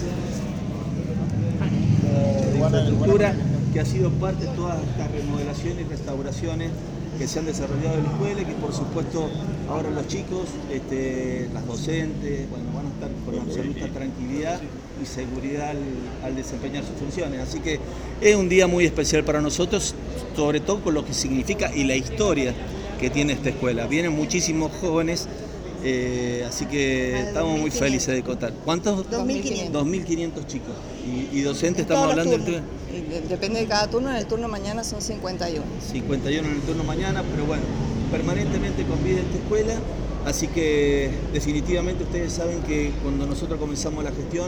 infraestructura que ha sido parte de todas estas remodelaciones y restauraciones que se han desarrollado en la escuela y que por supuesto ahora los chicos, las docentes, bueno, van a estar con absoluta tranquilidad y seguridad al desempeñar sus funciones. Así que es un día muy especial para nosotros, sobre todo por lo que significa y la historia que tiene esta escuela. Vienen muchísimos jóvenes, así que estamos muy felices de contar. ¿Cuántos? 2.500. 2.500 chicos. Y docentes, estamos hablando del... Depende de cada turno, en el turno mañana son 51. 51 en el turno mañana, pero bueno, permanentemente convive esta escuela, así que definitivamente ustedes saben que cuando nosotros comenzamos la gestión,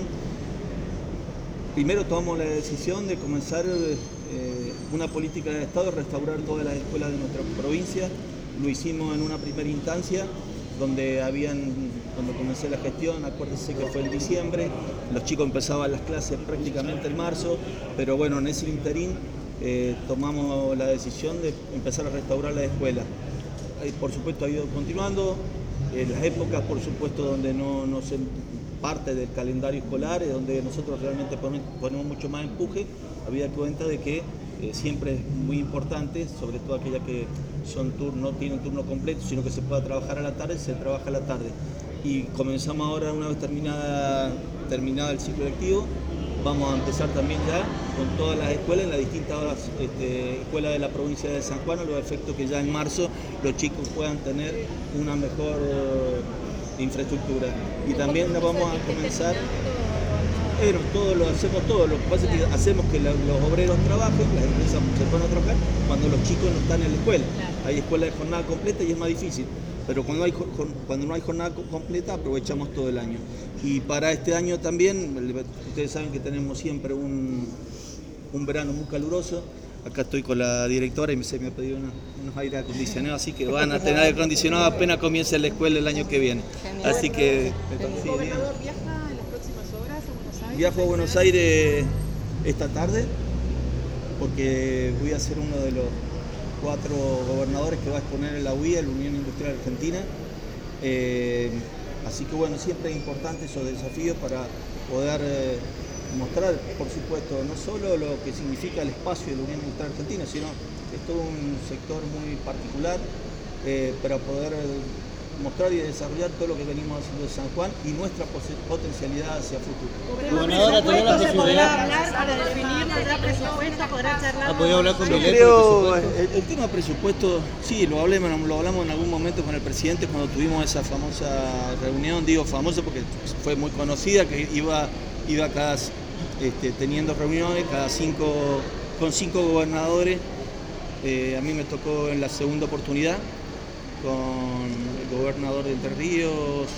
primero tomamos la decisión de comenzar una política de Estado, restaurar todas las escuelas de nuestra provincia. Lo hicimos en una primera instancia, donde cuando comencé la gestión, acuérdense que fue en diciembre, los chicos empezaban las clases prácticamente en marzo, pero bueno, en ese interín tomamos la decisión de empezar a restaurar la escuela. Por supuesto ha ido continuando, las épocas por supuesto donde no se parte del calendario escolar, donde nosotros realmente ponemos mucho más empuje, habida cuenta de que siempre es muy importante, sobre todo aquellas que no tienen turno completo, sino que se pueda trabajar a la tarde, se trabaja a la tarde. Y comenzamos ahora, una vez terminada el ciclo lectivo, vamos a empezar también ya con todas las escuelas, en las distintas escuelas de la provincia de San Juan, a los efectos que ya en marzo los chicos puedan tener una mejor infraestructura. Y también vamos a comenzar... Pero hacemos todo, lo que pasa es que hacemos que los obreros trabajen, las empresas se puedan trabajar cuando los chicos no están en la escuela. Hay escuelas de jornada completa y es más difícil, pero cuando no hay jornada completa aprovechamos todo el año. Y para este año también, ustedes saben que tenemos siempre un verano muy caluroso. Acá estoy con la directora y se me ha pedido unos aire acondicionados, así que van a tener aire acondicionado apenas comience la escuela el año que viene. Genial. Así que... ¿El gobernador viaja en las próximas horas a Buenos Aires? Viajo a Buenos Aires esta tarde porque voy a ser uno de los 4 gobernadores que va a exponer en la UIA, la Unión Industrial Argentina. Así que bueno, siempre es importante esos desafíos para poder mostrar, por supuesto, no solo lo que significa el espacio de la Unión Industrial Argentina, sino que es todo un sector muy particular para poder mostrar y desarrollar todo lo que venimos haciendo de San Juan y nuestra potencialidad hacia futuro. Gobernadora, ¿tenía la posibilidad? Para definir, ¿podrá presupuesto? ¿Podrá charlar? ¿Ha podido hablar con Milei? Creo, el tema presupuesto, sí, lo hablamos en algún momento con el presidente cuando tuvimos esa famosa reunión, digo famosa porque fue muy conocida, que iba teniendo reuniones con 5 gobernadores. A mí me tocó en la segunda oportunidad con el gobernador de Entre Ríos,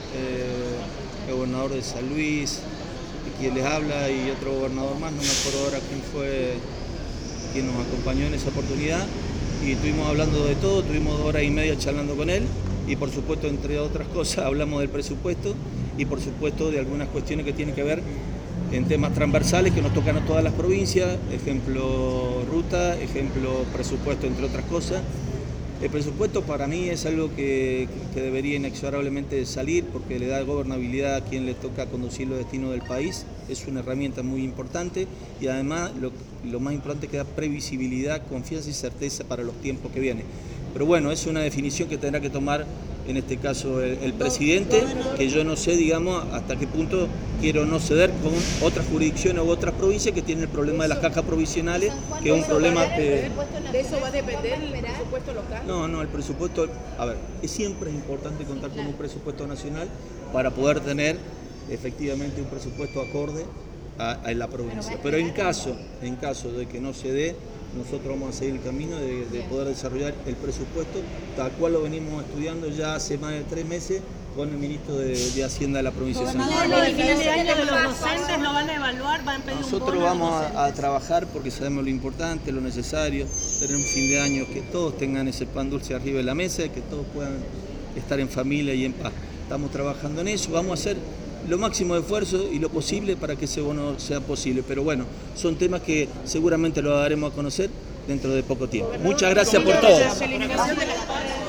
el gobernador de San Luis, quien les habla, y otro gobernador más, no me acuerdo ahora quién fue quien nos acompañó en esa oportunidad, y estuvimos hablando de todo, tuvimos 2 horas y media charlando con él, y por supuesto, entre otras cosas, hablamos del presupuesto y por supuesto de algunas cuestiones que tienen que ver en temas transversales que nos tocan a todas las provincias, ejemplo ruta, ejemplo presupuesto, entre otras cosas. El presupuesto para mí es algo que debería inexorablemente salir porque le da gobernabilidad a quien le toca conducir los destinos del país. Es una herramienta muy importante y además lo más importante es que da previsibilidad, confianza y certeza para los tiempos que vienen. Pero bueno, es una definición que tendrá que tomar en este caso el presidente, que yo no sé, digamos, hasta qué punto quiero no ceder con otras jurisdicciones u otras provincias que tienen el problema de las cajas provisionales, que es un problema que... ¿De eso va a depender el presupuesto local? No, el presupuesto, a ver, siempre es importante contar con un presupuesto nacional para poder tener efectivamente un presupuesto acorde a la provincia. Pero en caso de que no se dé, nosotros vamos a seguir el camino de poder desarrollar el presupuesto, tal cual lo venimos estudiando ya hace más de 3 meses con el ministro de Hacienda de la provincia de San Juan. ¿Lo de final de año de los docentes lo van a evaluar? ¿Van a pedir un bono? Nosotros vamos a trabajar porque sabemos lo importante, lo necesario, tener un fin de año, que todos tengan ese pan dulce arriba de la mesa, que todos puedan estar en familia y en paz. Estamos trabajando en eso, vamos a hacer lo máximo de esfuerzo y lo posible para que ese bono sea posible. Pero bueno, son temas que seguramente lo daremos a conocer dentro de poco tiempo. Muchas gracias por todo.